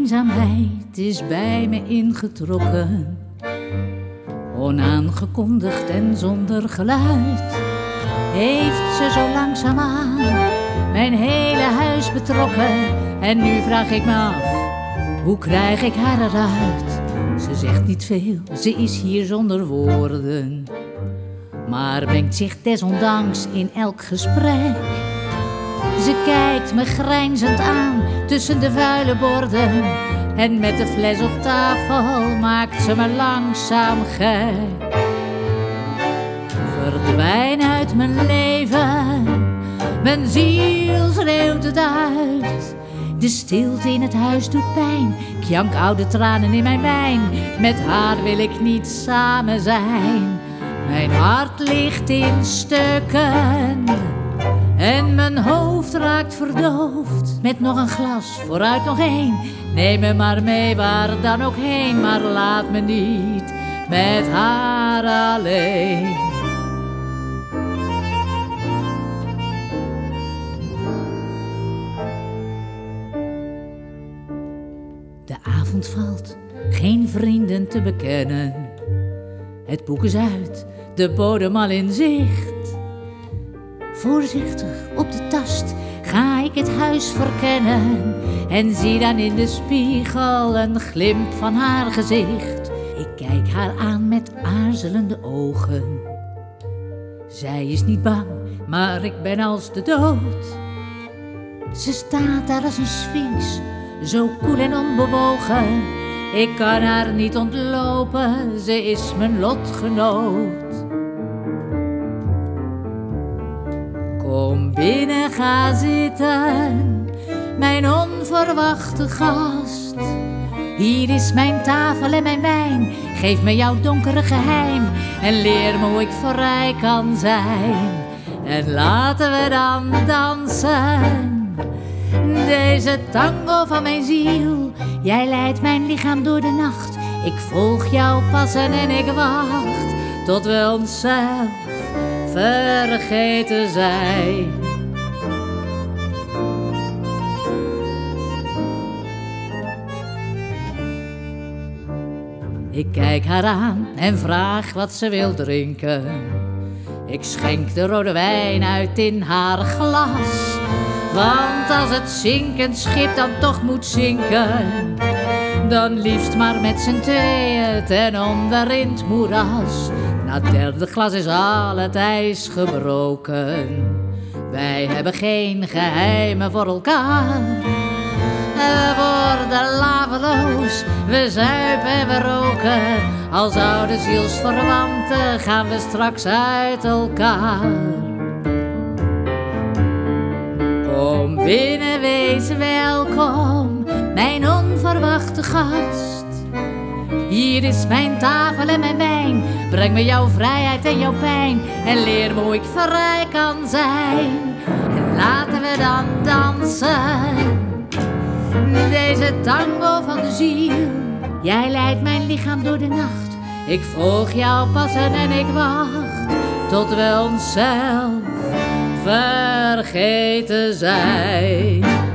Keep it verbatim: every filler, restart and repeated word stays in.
eenzaamheid is bij me ingetrokken, onaangekondigd en zonder geluid. Heeft ze zo langzaamaan mijn hele huis betrokken. En nu vraag ik me af, hoe krijg ik haar eruit? Ze zegt niet veel, ze is hier zonder woorden, maar mengt zich desondanks in elk gesprek. Ze kijkt me grijnzend aan tussen de vuile borden, en met de fles op tafel maakt ze me langzaam gek. Verdwijn uit mijn leven, mijn ziel schreeuwt het uit. De stilte in het huis doet pijn, ik jank oude tranen in mijn wijn. Met haar wil ik niet samen zijn. Mijn hart ligt in stukken en mijn hoofd raakt verdoofd. Met nog een glas, vooruit nog één. Neem me maar mee waar dan ook heen, maar laat me niet met haar alleen. De avond valt, geen vrienden te bekennen. Het boek is uit, de bodem al in zicht. Voorzichtig op de tast ga ik het huis verkennen, en zie dan in de spiegel een glimp van haar gezicht. Ik kijk haar aan met aarzelende ogen. Zij is niet bang, maar ik ben als de dood. Ze staat daar als een sphinx, zo koel en onbewogen. Ik kan haar niet ontlopen, ze is mijn lotgenoot. Kom binnen, ga zitten, mijn onverwachte gast. Hier is mijn tafel en mijn wijn, geef me jouw donkere geheim en leer me hoe ik vrij kan zijn. En laten we dan dansen, deze tango van mijn ziel. Jij leidt mijn lichaam door de nacht, ik volg jouw passen en ik wacht tot we onszelf vergeten zijn. Ik kijk haar aan en vraag wat ze wil drinken. Ik schenk de rode wijn uit in haar glas, want als het zinkend schip dan toch moet zinken, dan liefst maar met z'n tweeën ten onder in het moeras. Na het derde glas is al het ijs gebroken. Wij hebben geen geheimen voor elkaar. We worden laveloos, we zuipen en we roken. Als oude zielsverwanten gaan we straks uit elkaar. Kom binnen, wees welkom, mijn onverwachte gast. Hier is mijn tafel en mijn wijn, breng me jouw vrijheid en jouw pijn en leer me hoe ik vrij kan zijn. En laten we dan dansen, deze tango van de ziel. Jij leidt mijn lichaam door de nacht, ik volg jouw passen en ik wacht tot we onszelf vergeten zijn.